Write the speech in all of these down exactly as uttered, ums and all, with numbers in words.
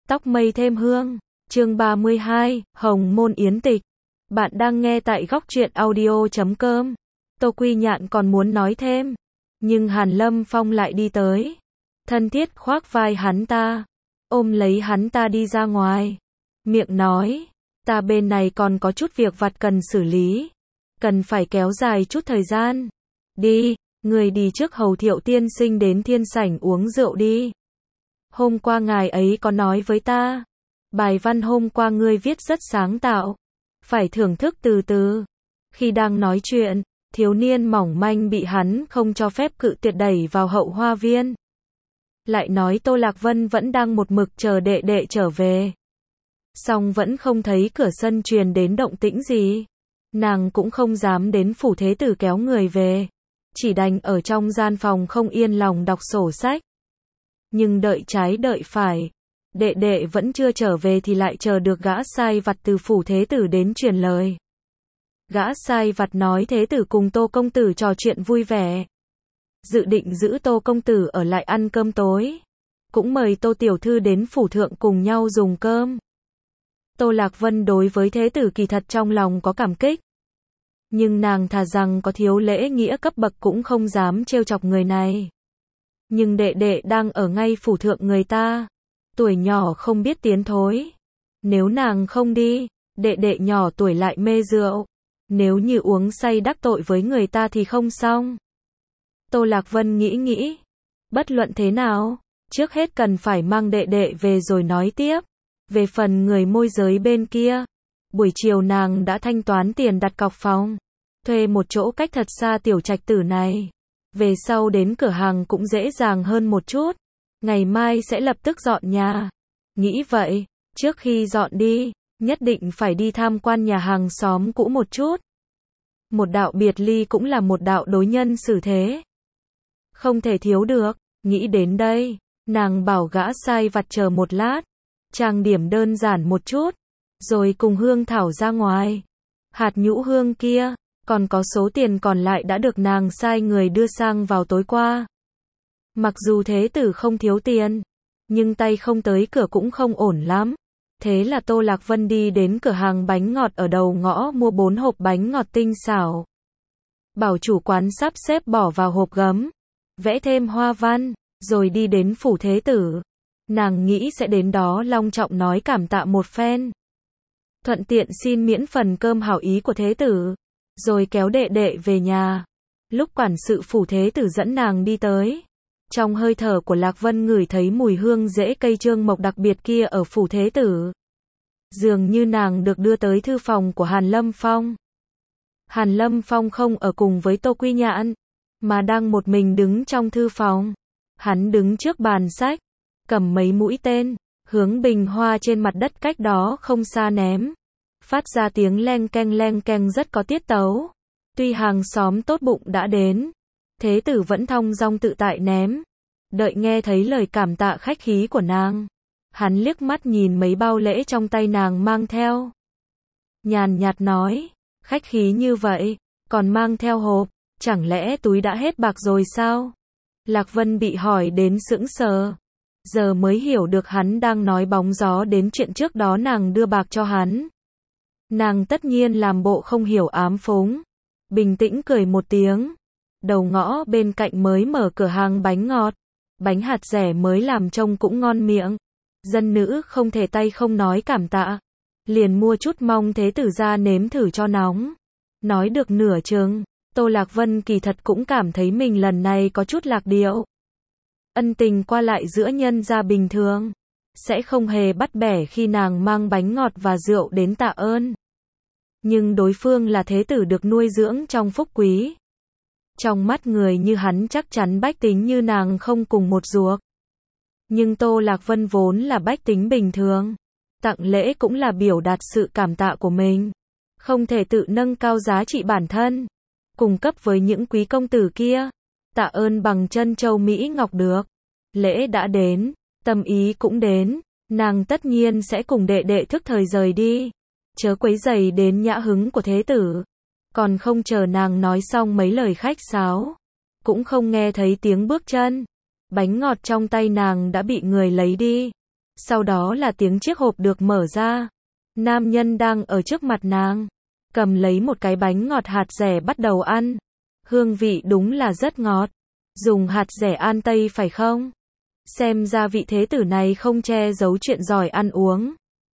Tóc mây thêm hương, chương ba mươi hai, Hồng Môn Yến Tịch. Bạn đang nghe tại góc truyện audio chấm com. Tô Quy Nhạn còn muốn nói thêm, nhưng Hàn Lâm Phong lại đi tới, thân thiết khoác vai hắn ta, ôm lấy hắn ta đi ra ngoài, miệng nói, ta bên này còn có chút việc vặt cần xử lý, cần phải kéo dài chút thời gian. Đi, người đi trước hầu Thiệu tiên sinh đến thiên sảnh uống rượu đi. Hôm qua ngài ấy có nói với ta, bài văn hôm qua ngươi viết rất sáng tạo, phải thưởng thức từ từ. Khi đang nói chuyện, thiếu niên mỏng manh bị hắn không cho phép cự tuyệt đẩy vào hậu hoa viên. Lại nói Tô Lạc Vân vẫn đang một mực chờ đệ đệ trở về. Song vẫn không thấy cửa sân truyền đến động tĩnh gì. Nàng cũng không dám đến phủ thế tử kéo người về. Chỉ đành ở trong gian phòng không yên lòng đọc sổ sách. Nhưng đợi trái đợi phải, đệ đệ vẫn chưa trở về thì lại chờ được gã sai vặt từ phủ thế tử đến truyền lời. Gã sai vặt nói thế tử cùng Tô công tử trò chuyện vui vẻ, dự định giữ Tô công tử ở lại ăn cơm tối, cũng mời Tô tiểu thư đến phủ thượng cùng nhau dùng cơm. Tô Lạc Vân đối với thế tử kỳ thật trong lòng có cảm kích, nhưng nàng thà rằng có thiếu lễ nghĩa cấp bậc cũng không dám trêu chọc người này. Nhưng đệ đệ đang ở ngay phủ thượng người ta, tuổi nhỏ không biết tiến thối. Nếu nàng không đi, đệ đệ nhỏ tuổi lại mê rượu, nếu như uống say đắc tội với người ta thì không xong. Tô Lạc Vân nghĩ nghĩ, bất luận thế nào, trước hết cần phải mang đệ đệ về rồi nói tiếp. Về phần người môi giới bên kia, buổi chiều nàng đã thanh toán tiền đặt cọc phòng, thuê một chỗ cách thật xa tiểu trạch tử này. Về sau đến cửa hàng cũng dễ dàng hơn một chút. Ngày mai sẽ lập tức dọn nhà. Nghĩ vậy, trước khi dọn đi, nhất định phải đi tham quan nhà hàng xóm cũ một chút. Một đạo biệt ly cũng là một đạo đối nhân xử thế, không thể thiếu được. Nghĩ đến đây, nàng bảo gã sai vặt chờ một lát, trang điểm đơn giản một chút, rồi cùng Hương Thảo ra ngoài. Hạt nhũ hương kia, còn có số tiền còn lại đã được nàng sai người đưa sang vào tối qua. Mặc dù thế tử không thiếu tiền, nhưng tay không tới cửa cũng không ổn lắm. Thế là Tô Lạc Vân đi đến cửa hàng bánh ngọt ở đầu ngõ mua bốn hộp bánh ngọt tinh xảo. Bảo chủ quán sắp xếp bỏ vào hộp gấm, vẽ thêm hoa văn, rồi đi đến phủ thế tử. Nàng nghĩ sẽ đến đó long trọng nói cảm tạ một phen, thuận tiện xin miễn phần cơm hảo ý của thế tử, rồi kéo đệ đệ về nhà. Lúc quản sự phủ thế tử dẫn nàng đi tới, trong hơi thở của Lạc Vân ngửi thấy mùi hương rễ cây trương mộc đặc biệt kia ở phủ thế tử. Dường như nàng được đưa tới thư phòng của Hàn Lâm Phong. Hàn Lâm Phong không ở cùng với Tô Quy Nhạn, mà đang một mình đứng trong thư phòng. Hắn đứng trước bàn sách, cầm mấy mũi tên, hướng bình hoa trên mặt đất cách đó không xa ném. Phát ra tiếng leng keng leng keng rất có tiết tấu. Tuy hàng xóm tốt bụng đã đến, thế tử vẫn thong dong tự tại ném. Đợi nghe thấy lời cảm tạ khách khí của nàng, hắn liếc mắt nhìn mấy bao lễ trong tay nàng mang theo, nhàn nhạt nói, khách khí như vậy, còn mang theo hộp, chẳng lẽ túi đã hết bạc rồi sao? Lạc Vân bị hỏi đến sững sờ, giờ mới hiểu được hắn đang nói bóng gió đến chuyện trước đó nàng đưa bạc cho hắn. Nàng tất nhiên làm bộ không hiểu ám phúng, bình tĩnh cười một tiếng. Đầu ngõ bên cạnh mới mở cửa hàng bánh ngọt, bánh hạt dẻ mới làm trông cũng ngon miệng. Dân nữ không thể tay không nói cảm tạ, liền mua chút mong thế tử ra nếm thử cho nóng. Nói được nửa chừng, Tô Lạc Vân kỳ thật cũng cảm thấy mình lần này có chút lạc điệu. Ân tình qua lại giữa nhân gia bình thường, sẽ không hề bắt bẻ khi nàng mang bánh ngọt và rượu đến tạ ơn. Nhưng đối phương là thế tử được nuôi dưỡng trong phúc quý. Trong mắt người như hắn chắc chắn bách tính như nàng không cùng một ruột. Nhưng Tô Lạc Vân vốn là bách tính bình thường. Tặng lễ cũng là biểu đạt sự cảm tạ của mình. Không thể tự nâng cao giá trị bản thân, cung cấp với những quý công tử kia. Tạ ơn bằng chân châu Mỹ Ngọc được. Lễ đã đến, tâm ý cũng đến, nàng tất nhiên sẽ cùng đệ đệ thức thời rời đi. Chớ quấy rầy đến nhã hứng của thế tử. Còn không chờ nàng nói xong mấy lời khách sáo, cũng không nghe thấy tiếng bước chân. Bánh ngọt trong tay nàng đã bị người lấy đi. Sau đó là tiếng chiếc hộp được mở ra. Nam nhân đang ở trước mặt nàng, cầm lấy một cái bánh ngọt hạt dẻ bắt đầu ăn. Hương vị đúng là rất ngọt. Dùng hạt dẻ An Tây phải không? Xem ra vị thế tử này không che giấu chuyện giỏi ăn uống.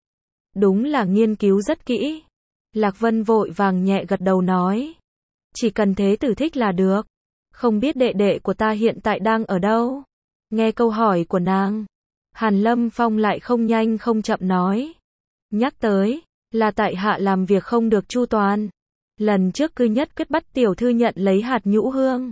Đúng là nghiên cứu rất kỹ. Lạc Vân vội vàng nhẹ gật đầu nói. Chỉ cần thế tử thích là được. Không biết đệ đệ của ta hiện tại đang ở đâu? Nghe câu hỏi của nàng, Hàn Lâm Phong lại không nhanh không chậm nói. Nhắc tới, là tại hạ làm việc không được chu toàn. Lần trước cư nhất quyết bắt tiểu thư nhận lấy hạt nhũ hương.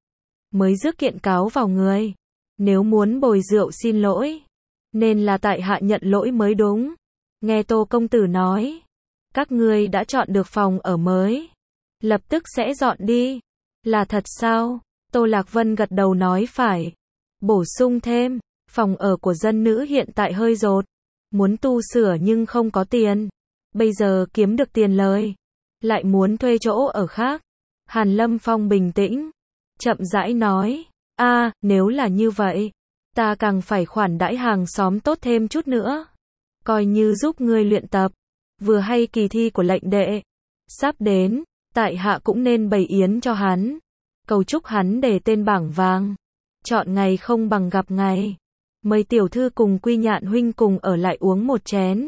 Mới rước kiện cáo vào người. Nếu muốn bồi rượu xin lỗi, nên là tại hạ nhận lỗi mới đúng. Nghe Tô công tử nói, các ngươi đã chọn được phòng ở mới. Lập tức sẽ dọn đi. Là thật sao? Tô Lạc Vân gật đầu nói phải. Bổ sung thêm, phòng ở của dân nữ hiện tại hơi dột. Muốn tu sửa nhưng không có tiền. Bây giờ kiếm được tiền lời, lại muốn thuê chỗ ở khác. Hàn Lâm Phong bình tĩnh, chậm rãi nói. A, à, nếu là như vậy, ta càng phải khoản đãi hàng xóm tốt thêm chút nữa. Coi như giúp ngươi luyện tập. Vừa hay kỳ thi của lệnh đệ sắp đến, tại hạ cũng nên bày yến cho hắn. Cầu chúc hắn để tên bảng vàng. Chọn ngày không bằng gặp ngày. Mời tiểu thư cùng Quy Nhạn huynh cùng ở lại uống một chén.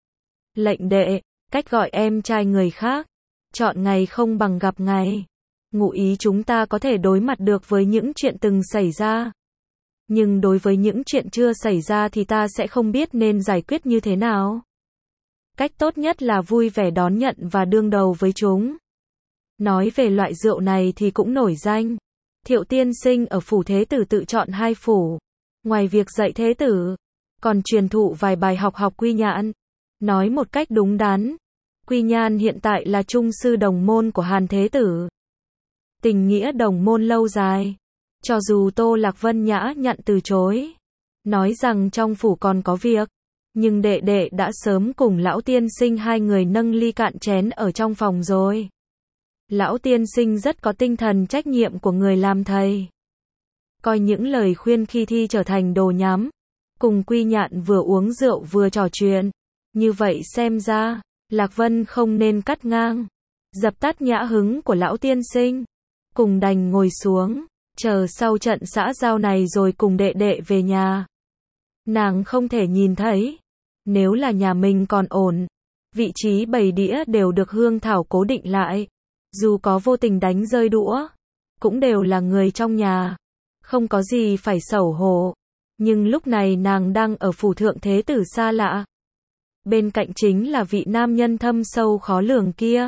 Lệnh đệ, cách gọi em trai người khác. Chọn ngày không bằng gặp ngày. Ngụ ý chúng ta có thể đối mặt được với những chuyện từng xảy ra. Nhưng đối với những chuyện chưa xảy ra thì ta sẽ không biết nên giải quyết như thế nào. Cách tốt nhất là vui vẻ đón nhận và đương đầu với chúng. Nói về loại rượu này thì cũng nổi danh. Thiệu tiên sinh ở phủ thế tử tự chọn hai phủ. Ngoài việc dạy thế tử, còn truyền thụ vài bài học học Quy Nhạn. Nói một cách đúng đắn, Quy Nhạn hiện tại là trung sư đồng môn của Hàn thế tử. Tình nghĩa đồng môn lâu dài. Cho dù Tô Lạc Vân nhã nhặn từ chối, nói rằng trong phủ còn có việc, nhưng đệ đệ đã sớm cùng lão tiên sinh hai người nâng ly cạn chén ở trong phòng rồi. Lão tiên sinh rất có tinh thần trách nhiệm của người làm thầy. Coi những lời khuyên khi thi trở thành đồ nhắm. Cùng Quy Nhạn vừa uống rượu vừa trò chuyện. Như vậy xem ra, Lạc Vân không nên cắt ngang, dập tắt nhã hứng của lão tiên sinh. Cùng đành ngồi xuống, chờ sau trận xã giao này rồi cùng đệ đệ về nhà. Nàng không thể nhìn thấy. Nếu là nhà mình còn ổn, vị trí bày đĩa đều được hương thảo cố định lại. Dù có vô tình đánh rơi đũa, cũng đều là người trong nhà. Không có gì phải xấu hổ. Nhưng lúc này nàng đang ở phủ thượng thế tử xa lạ. Bên cạnh chính là vị nam nhân thâm sâu khó lường kia.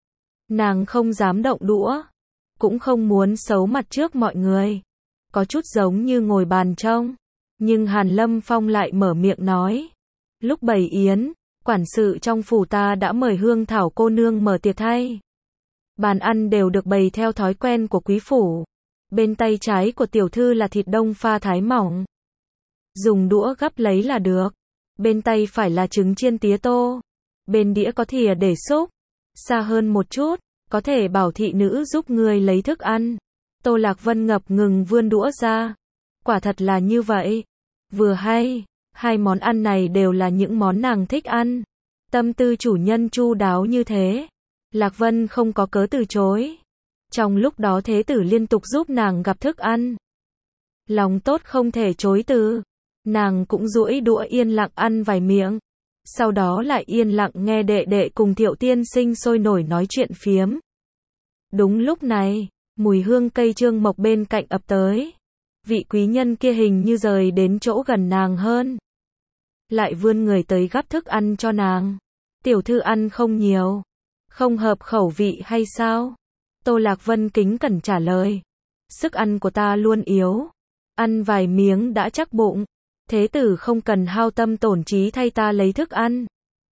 Nàng không dám động đũa, cũng không muốn xấu mặt trước mọi người. Có chút giống như ngồi bàn trông. Nhưng Hàn Lâm Phong lại mở miệng nói. Lúc bày yến, quản sự trong phủ ta đã mời hương thảo cô nương mở tiệc thay. Bàn ăn đều được bày theo thói quen của quý phủ. Bên tay trái của tiểu thư là thịt đông pha thái mỏng. Dùng đũa gắp lấy là được. Bên tay phải là trứng chiên tía tô. Bên đĩa có thìa để xúc. Xa hơn một chút, có thể bảo thị nữ giúp người lấy thức ăn. Tô Lạc Vân ngập ngừng vươn đũa ra. Quả thật là như vậy. Vừa hay, hai món ăn này đều là những món nàng thích ăn. Tâm tư chủ nhân chu đáo như thế, Lạc Vân không có cớ từ chối. Trong lúc đó thế tử liên tục giúp nàng gặp thức ăn. Lòng tốt không thể chối từ. Nàng cũng duỗi đũa yên lặng ăn vài miệng. Sau đó lại yên lặng nghe đệ đệ cùng Thiệu tiên sinh sôi nổi nói chuyện phiếm. Đúng lúc này, mùi hương cây trương mộc bên cạnh ập tới. Vị quý nhân kia hình như rời đến chỗ gần nàng hơn. Lại vươn người tới gắp thức ăn cho nàng. Tiểu thư ăn không nhiều. Không hợp khẩu vị hay sao? Tô Lạc Vân kính cẩn trả lời. Sức ăn của ta luôn yếu. Ăn vài miếng đã chắc bụng. Thế tử không cần hao tâm tổn trí thay ta lấy thức ăn.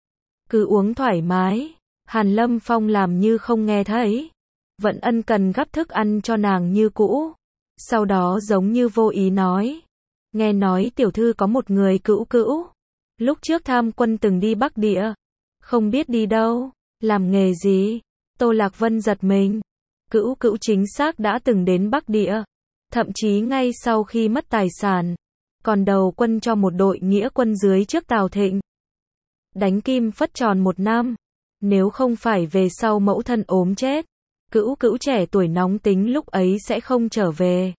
Cứ uống thoải mái. Hàn Lâm Phong làm như không nghe thấy. Vẫn ân cần gắp thức ăn cho nàng như cũ. Sau đó giống như vô ý nói. Nghe nói tiểu thư có một người cữu cữu. Lúc trước tham quân từng đi Bắc Địa. Không biết đi đâu, làm nghề gì. Tô Lạc Vân giật mình. Cữu cữu chính xác đã từng đến Bắc Địa. Thậm chí ngay sau khi mất tài sản, còn đầu quân cho một đội nghĩa quân dưới trước Tào Thịnh. Đánh Kim Phất tròn một năm, nếu không phải về sau mẫu thân ốm chết, Cữu Cữu trẻ tuổi nóng tính lúc ấy sẽ không trở về.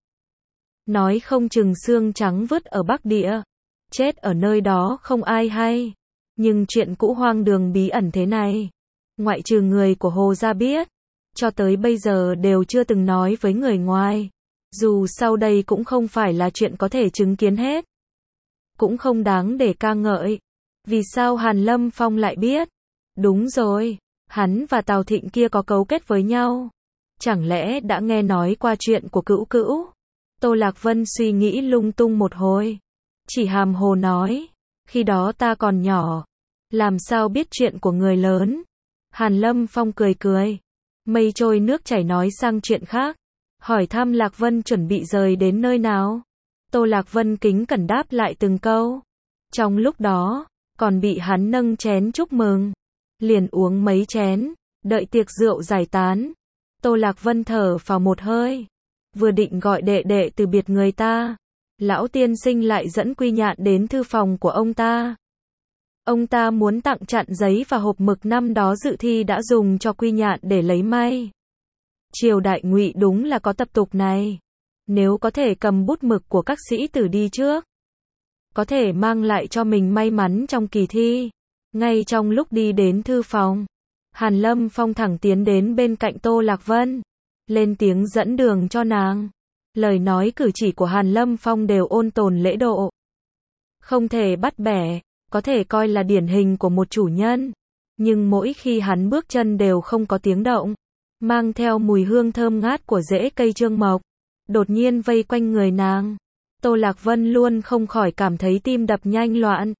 Nói không chừng xương trắng vứt ở Bắc Địa, chết ở nơi đó không ai hay. Nhưng chuyện cũ hoang đường bí ẩn thế này, ngoại trừ người của Hồ gia biết, cho tới bây giờ đều chưa từng nói với người ngoài. Dù sau đây cũng không phải là chuyện có thể chứng kiến hết, cũng không đáng để ca ngợi. Vì sao Hàn Lâm Phong lại biết? Đúng rồi, hắn và Tào Thịnh kia có cấu kết với nhau. Chẳng lẽ đã nghe nói qua chuyện của Cữu Cữu? Tô Lạc Vân suy nghĩ lung tung một hồi, chỉ hàm hồ nói, khi đó ta còn nhỏ, làm sao biết chuyện của người lớn. Hàn Lâm Phong cười cười, mây trôi nước chảy nói sang chuyện khác, hỏi thăm Lạc Vân chuẩn bị rời đến nơi nào. Tô Lạc Vân kính cẩn đáp lại từng câu. Trong lúc đó, còn bị hắn nâng chén chúc mừng, liền uống mấy chén, đợi tiệc rượu giải tán. Tô Lạc Vân thở phào một hơi, vừa định gọi đệ đệ từ biệt người ta, lão tiên sinh lại dẫn Quy Nhạn đến thư phòng của ông ta. Ông ta muốn tặng chặn giấy và hộp mực năm đó dự thi đã dùng cho Quy Nhạn để lấy may. Triều đại Ngụy đúng là có tập tục này. Nếu có thể cầm bút mực của các sĩ tử đi trước, có thể mang lại cho mình may mắn trong kỳ thi. Ngay trong lúc đi đến thư phòng, Hàn Lâm Phong thẳng tiến đến bên cạnh Tô Lạc Vân, lên tiếng dẫn đường cho nàng. Lời nói cử chỉ của Hàn Lâm Phong đều ôn tồn lễ độ, không thể bắt bẻ, có thể coi là điển hình của một chủ nhân. Nhưng mỗi khi hắn bước chân đều không có tiếng động, mang theo mùi hương thơm ngát của rễ cây trương mộc, đột nhiên vây quanh người nàng. Tô Lạc Vân luôn không khỏi cảm thấy tim đập nhanh loạn.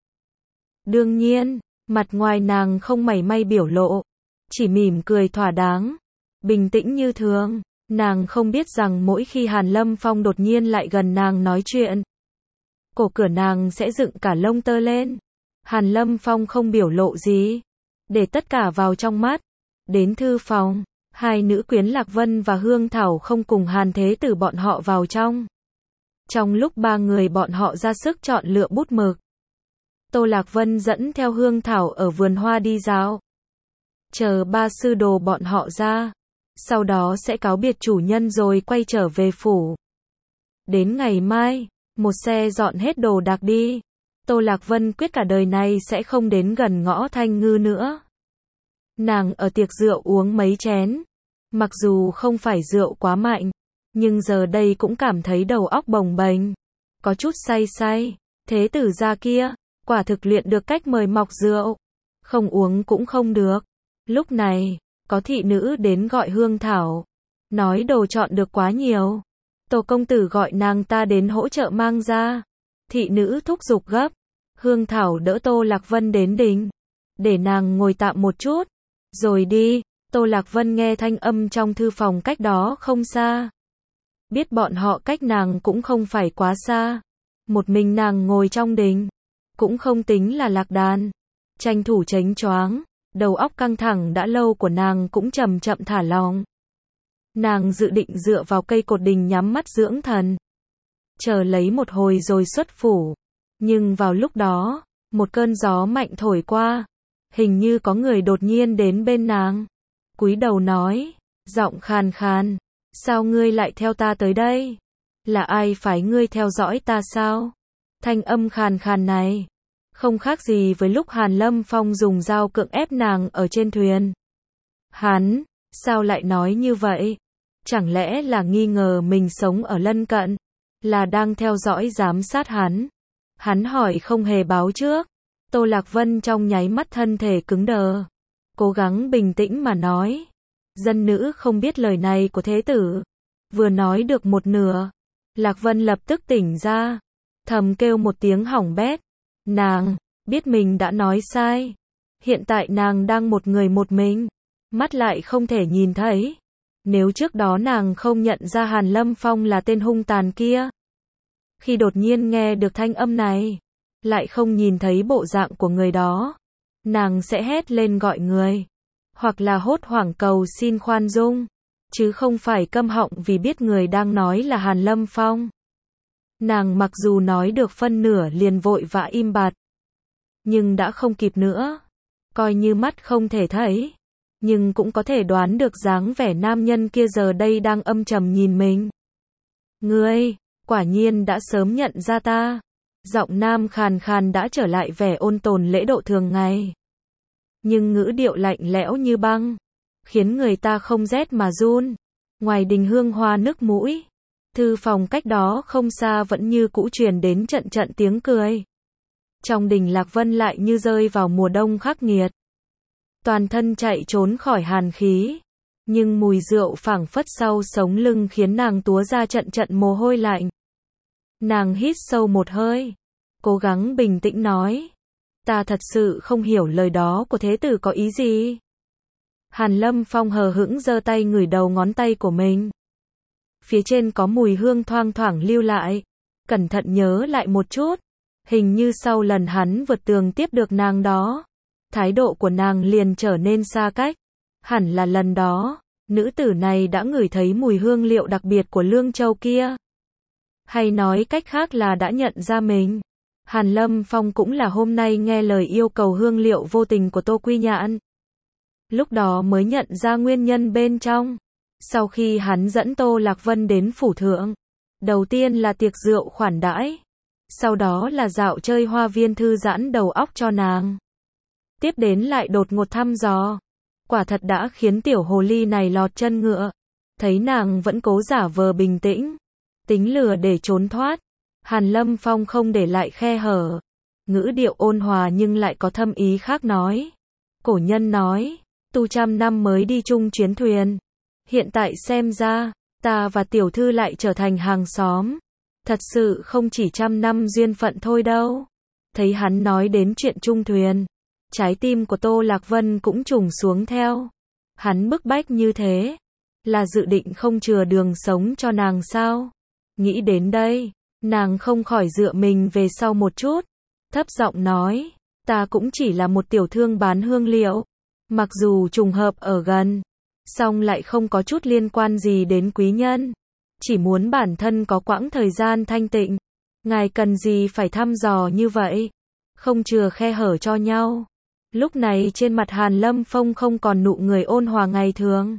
Đương nhiên, mặt ngoài nàng không mảy may biểu lộ, chỉ mỉm cười thỏa đáng, bình tĩnh như thường. Nàng không biết rằng mỗi khi Hàn Lâm Phong đột nhiên lại gần nàng nói chuyện, cổ cửa nàng sẽ dựng cả lông tơ lên. Hàn Lâm Phong không biểu lộ gì, để tất cả vào trong mắt. Đến thư phòng, hai nữ quyến Lạc Vân và Hương Thảo không cùng Hàn Thế Tử bọn họ vào trong. Trong lúc ba người bọn họ ra sức chọn lựa bút mực, Tô Lạc Vân dẫn theo Hương Thảo ở vườn hoa đi dạo, chờ ba sư đồ bọn họ ra, sau đó sẽ cáo biệt chủ nhân rồi quay trở về phủ. Đến ngày mai, một xe dọn hết đồ đạc đi, Tô Lạc Vân quyết cả đời này sẽ không đến gần ngõ Thanh Ngư nữa. Nàng ở tiệc rượu uống mấy chén, mặc dù không phải rượu quá mạnh, nhưng giờ đây cũng cảm thấy đầu óc bồng bềnh, có chút say say. Thế tử gia kia, quả thực luyện được cách mời mọc rượu, không uống cũng không được. Lúc này, có thị nữ đến gọi Hương Thảo, nói đồ chọn được quá nhiều, Tô công tử gọi nàng ta đến hỗ trợ mang ra. Thị nữ thúc giục gấp, Hương Thảo đỡ Tô Lạc Vân đến đình, để nàng ngồi tạm một chút, rồi đi. Tô Lạc Vân nghe thanh âm trong thư phòng cách đó không xa, biết bọn họ cách nàng cũng không phải quá xa. Một mình nàng ngồi trong đình, cũng không tính là lạc đàn, tranh thủ chánh choáng. Đầu óc căng thẳng đã lâu của nàng cũng chậm chậm thả lỏng. Nàng dự định dựa vào cây cột đình nhắm mắt dưỡng thần, chờ lấy một hồi rồi xuất phủ. Nhưng vào lúc đó, một cơn gió mạnh thổi qua, hình như có người đột nhiên đến bên nàng, cúi đầu nói, giọng khàn khàn, sao ngươi lại theo ta tới đây? Là ai phái ngươi theo dõi ta sao? Thanh âm khàn khàn này không khác gì với lúc Hàn Lâm Phong dùng dao cưỡng ép nàng ở trên thuyền. Hắn, sao lại nói như vậy? Chẳng lẽ là nghi ngờ mình sống ở lân cận, là đang theo dõi giám sát hắn? Hắn hỏi không hề báo trước. Tô Lạc Vân trong nháy mắt thân thể cứng đờ, cố gắng bình tĩnh mà nói, dân nữ không biết lời này của thế tử. Vừa nói được một nửa, Lạc Vân lập tức tỉnh ra, thầm kêu một tiếng hỏng bét. Nàng biết mình đã nói sai. Hiện tại nàng đang một người một mình, mắt lại không thể nhìn thấy. Nếu trước đó nàng không nhận ra Hàn Lâm Phong là tên hung tàn kia, khi đột nhiên nghe được thanh âm này, lại không nhìn thấy bộ dạng của người đó, nàng sẽ hét lên gọi người, hoặc là hốt hoảng cầu xin khoan dung, chứ không phải câm họng vì biết người đang nói là Hàn Lâm Phong. Nàng mặc dù nói được phân nửa liền vội vã im bặt. Nhưng đã không kịp nữa. Coi như mắt không thể thấy. Nhưng cũng có thể đoán được dáng vẻ nam nhân kia giờ đây đang âm trầm nhìn mình. Ngươi, quả nhiên đã sớm nhận ra ta. Giọng nam khàn khàn đã trở lại vẻ ôn tồn lễ độ thường ngày. Nhưng ngữ điệu lạnh lẽo như băng. Khiến người ta không rét mà run. Ngoài đình hương hoa nức mũi. Thư phòng cách đó không xa vẫn như cũ truyền đến trận trận tiếng cười. Trong đình Lạc Vân lại như rơi vào mùa đông khắc nghiệt. Toàn thân chạy trốn khỏi hàn khí. Nhưng mùi rượu phảng phất sau sống lưng khiến nàng túa ra trận trận mồ hôi lạnh. Nàng hít sâu một hơi. Cố gắng bình tĩnh nói. Ta thật sự không hiểu lời đó của thế tử có ý gì. Hàn Lâm Phong hờ hững giơ tay ngửi đầu ngón tay của mình. Phía trên có mùi hương thoang thoảng lưu lại. Cẩn thận nhớ lại một chút. Hình như sau lần hắn vượt tường tiếp được nàng đó. Thái độ của nàng liền trở nên xa cách. Hẳn là lần đó, nữ tử này đã ngửi thấy mùi hương liệu đặc biệt của Lương Châu kia. Hay nói cách khác là đã nhận ra mình. Hàn Lâm Phong cũng là hôm nay nghe lời yêu cầu hương liệu vô tình của Tô Quy Nhạn. Lúc đó mới nhận ra nguyên nhân bên trong. Sau khi hắn dẫn Tô Lạc Vân đến phủ thượng. Đầu tiên là tiệc rượu khoản đãi. Sau đó là dạo chơi hoa viên thư giãn đầu óc cho nàng. Tiếp đến lại đột ngột thăm dò. Quả thật đã khiến tiểu hồ ly này lọt chân ngựa. Thấy nàng vẫn cố giả vờ bình tĩnh. Tính lừa để trốn thoát. Hàn Lâm Phong không để lại khe hở. Ngữ điệu ôn hòa nhưng lại có thâm ý khác nói. Cổ nhân nói. Tu trăm năm mới đi chung chuyến thuyền. Hiện tại xem ra. Ta và tiểu thư lại trở thành hàng xóm. Thật sự không chỉ trăm năm duyên phận thôi đâu. Thấy hắn nói đến chuyện chung thuyền. Trái tim của Tô Lạc Vân cũng trùng xuống theo. Hắn bức bách như thế. Là dự định không chừa đường sống cho nàng sao? Nghĩ đến đây. Nàng không khỏi dựa mình về sau một chút. Thấp giọng nói. Ta cũng chỉ là một tiểu thương bán hương liệu. Mặc dù trùng hợp ở gần. Song lại không có chút liên quan gì đến quý nhân. Chỉ muốn bản thân có quãng thời gian thanh tịnh. Ngài cần gì phải thăm dò như vậy? Không chừa khe hở cho nhau. Lúc này trên mặt Hàn Lâm Phong không còn nụ người ôn hòa ngày thường.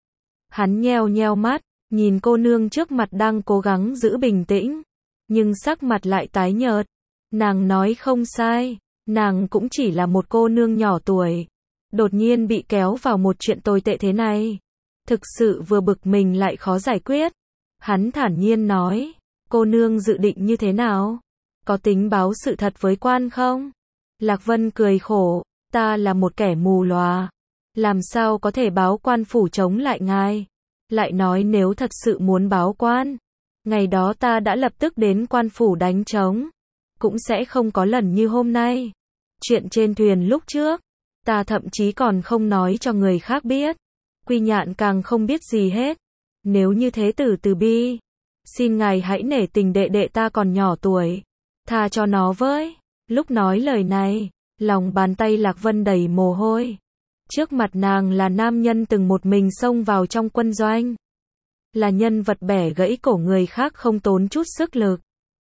Hắn nheo nheo mắt, nhìn cô nương trước mặt đang cố gắng giữ bình tĩnh. Nhưng sắc mặt lại tái nhợt. Nàng nói không sai. Nàng cũng chỉ là một cô nương nhỏ tuổi. Đột nhiên bị kéo vào một chuyện tồi tệ thế này. Thực sự vừa bực mình lại khó giải quyết. Hắn thản nhiên nói. Cô nương dự định như thế nào? Có tính báo sự thật với quan không? Lạc Vân cười khổ. Ta là một kẻ mù lòa. Làm sao có thể báo quan phủ chống lại ngài? Lại nói nếu thật sự muốn báo quan. Ngày đó ta đã lập tức đến quan phủ đánh trống. Cũng sẽ không có lần như hôm nay. Chuyện trên thuyền lúc trước. Ta thậm chí còn không nói cho người khác biết. Quy Nhạn càng không biết gì hết. Nếu như thế tử từ bi. Xin ngài hãy nể tình đệ đệ ta còn nhỏ tuổi. Tha cho nó với. Lúc nói lời này. Lòng bàn tay Lạc Vân đầy mồ hôi. Trước mặt nàng là nam nhân từng một mình xông vào trong quân doanh. Là nhân vật bẻ gãy cổ người khác không tốn chút sức lực.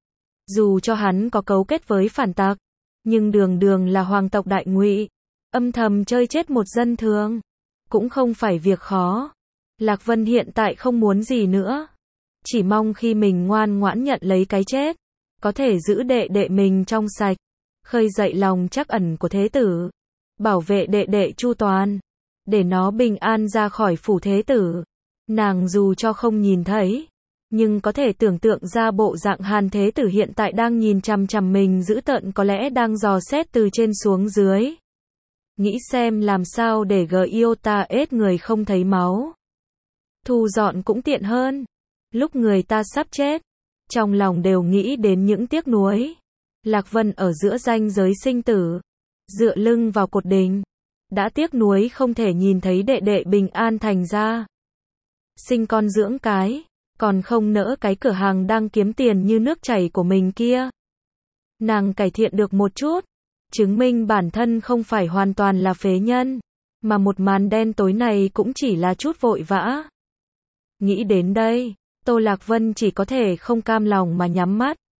Dù cho hắn có cấu kết với phản tặc. Nhưng đường đường là hoàng tộc Đại Ngụy. Âm thầm chơi chết một dân thường. Cũng không phải việc khó. Lạc Vân hiện tại không muốn gì nữa. Chỉ mong khi mình ngoan ngoãn nhận lấy cái chết. Có thể giữ đệ đệ mình trong sạch. Khơi dậy lòng trắc ẩn của thế tử. Bảo vệ đệ đệ chu toàn. Để nó bình an ra khỏi phủ thế tử. Nàng dù cho không nhìn thấy. Nhưng có thể tưởng tượng ra bộ dạng Hàn thế tử hiện tại đang nhìn chằm chằm mình dữ tợn, có lẽ đang dò xét từ trên xuống dưới. Nghĩ xem làm sao để gờ yêu ta ết người không thấy máu. Thu dọn cũng tiện hơn. Lúc người ta sắp chết. Trong lòng đều nghĩ đến những tiếc nuối. Lạc Vân ở giữa ranh giới sinh tử. Dựa lưng vào cột đình. Đã tiếc nuối không thể nhìn thấy đệ đệ bình an thành ra. Sinh con dưỡng cái. Còn không nỡ cái cửa hàng đang kiếm tiền như nước chảy của mình kia. Nàng cải thiện được một chút. Chứng minh bản thân không phải hoàn toàn là phế nhân. Mà một màn đen tối này cũng chỉ là chút vội vã. Nghĩ đến đây. Tô Lạc Vân chỉ có thể không cam lòng mà nhắm mắt.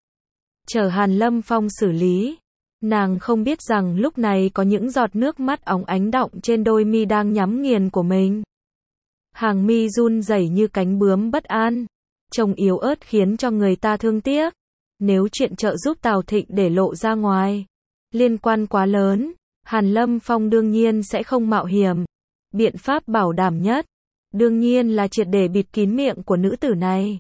chờ Hàn Lâm Phong xử lý. Nàng không biết rằng lúc này có những giọt nước mắt óng ánh đọng trên đôi mi đang nhắm nghiền của mình. Hàng mi run rẩy như cánh bướm bất an, trông yếu ớt khiến cho người ta thương tiếc. Nếu chuyện trợ giúp Tào Thịnh để lộ ra ngoài, liên quan quá lớn, Hàn Lâm Phong đương nhiên sẽ không mạo hiểm. Biện pháp bảo đảm nhất, đương nhiên là triệt để bịt kín miệng của nữ tử này.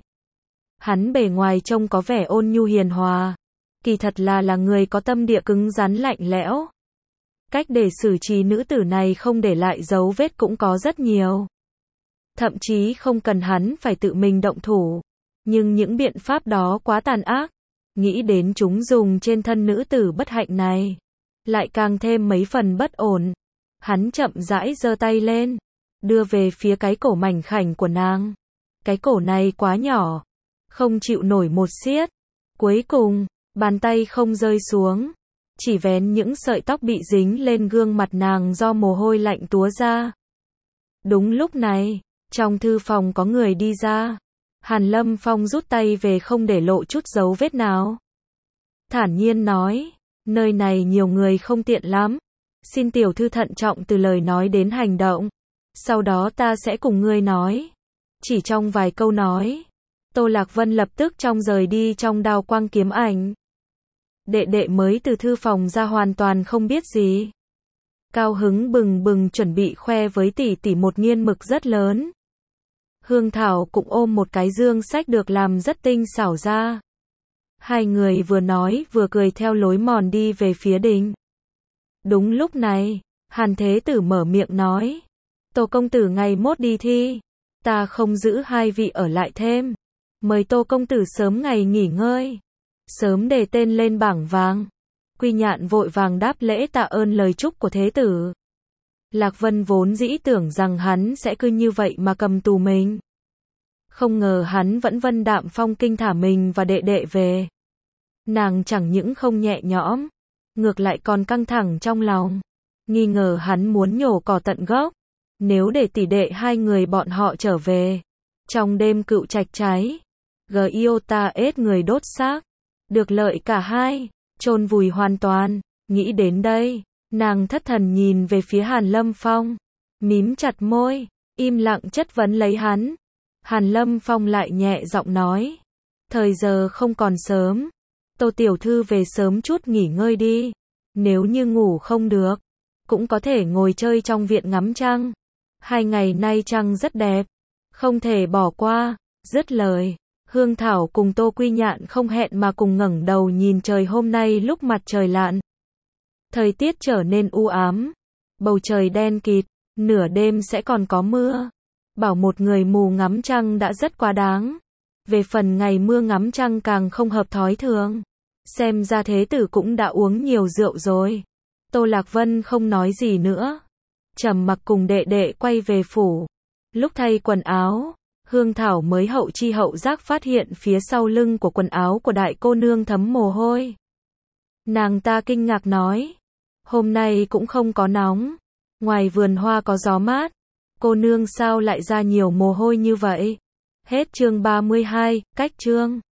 Hắn bề ngoài trông có vẻ ôn nhu hiền hòa, kỳ thật là là người có tâm địa cứng rắn lạnh lẽo. Cách để xử trí nữ tử này không để lại dấu vết cũng có rất nhiều. Thậm chí không cần hắn phải tự mình động thủ. Nhưng những biện pháp đó quá tàn ác. Nghĩ đến chúng dùng trên thân nữ tử bất hạnh này, lại càng thêm mấy phần bất ổn. Hắn chậm rãi giơ tay lên, đưa về phía cái cổ mảnh khảnh của nàng. Cái cổ này quá nhỏ, không chịu nổi một siết. Cuối cùng, bàn tay không rơi xuống, chỉ vén những sợi tóc bị dính lên gương mặt nàng do mồ hôi lạnh túa ra. Đúng lúc này, trong thư phòng có người đi ra. Hàn Lâm Phong rút tay về không để lộ chút dấu vết nào. Thản nhiên nói, nơi này nhiều người không tiện lắm. Xin tiểu thư thận trọng từ lời nói đến hành động. Sau đó ta sẽ cùng ngươi nói. Chỉ trong vài câu nói, Tô Lạc Vân lập tức trong rời đi trong đao quang kiếm ảnh. Đệ đệ mới từ thư phòng ra hoàn toàn không biết gì. Cao hứng bừng bừng chuẩn bị khoe với tỷ tỷ một nghiên mực rất lớn. Hương Thảo cũng ôm một cái dương sách được làm rất tinh xảo ra. Hai người vừa nói vừa cười theo lối mòn đi về phía đình. Đúng lúc này, Hàn Thế Tử mở miệng nói. Tô công tử ngày mốt đi thi. Ta không giữ hai vị ở lại thêm. Mời Tô công tử sớm ngày nghỉ ngơi. Sớm đề tên lên bảng vàng. Quy Nhạn vội vàng đáp lễ tạ ơn lời chúc của Thế Tử. Lạc Vân vốn dĩ tưởng rằng hắn sẽ cứ như vậy mà cầm tù mình. Không ngờ hắn vẫn vân đạm phong kinh thả mình và đệ đệ về. Nàng chẳng những không nhẹ nhõm, ngược lại còn căng thẳng trong lòng. Nghi ngờ hắn muốn nhổ cỏ tận gốc. Nếu để tỷ đệ hai người bọn họ trở về, trong đêm cựu trạch cháy, Giota ết người đốt xác, được lợi cả hai, chôn vùi hoàn toàn. Nghĩ đến đây, nàng thất thần nhìn về phía Hàn Lâm Phong, mím chặt môi, im lặng chất vấn lấy hắn. Hàn Lâm Phong lại nhẹ giọng nói, thời giờ không còn sớm, Tô tiểu thư về sớm chút nghỉ ngơi đi. Nếu như ngủ không được, cũng có thể ngồi chơi trong viện ngắm trăng. Hai ngày nay trăng rất đẹp, không thể bỏ qua. Dứt lời, Hương Thảo cùng Tô Quy Nhạn không hẹn mà cùng ngẩng đầu nhìn trời. Hôm nay lúc mặt trời lặn, thời tiết trở nên u ám, bầu trời đen kịt, nửa đêm sẽ còn có mưa. Bảo một người mù ngắm trăng đã rất quá đáng. Về phần ngày mưa ngắm trăng càng không hợp thói thường. Xem ra Thế Tử cũng đã uống nhiều rượu rồi. Tô Lạc Vân không nói gì nữa, trầm mặc cùng đệ đệ quay về phủ. Lúc thay quần áo, Hương Thảo mới hậu chi hậu giác phát hiện phía sau lưng của quần áo của đại cô nương thấm mồ hôi. Nàng ta kinh ngạc nói, hôm nay cũng không có nóng, ngoài vườn hoa có gió mát, cô nương sao lại ra nhiều mồ hôi như vậy? Hết chương ba mươi hai, cách chương.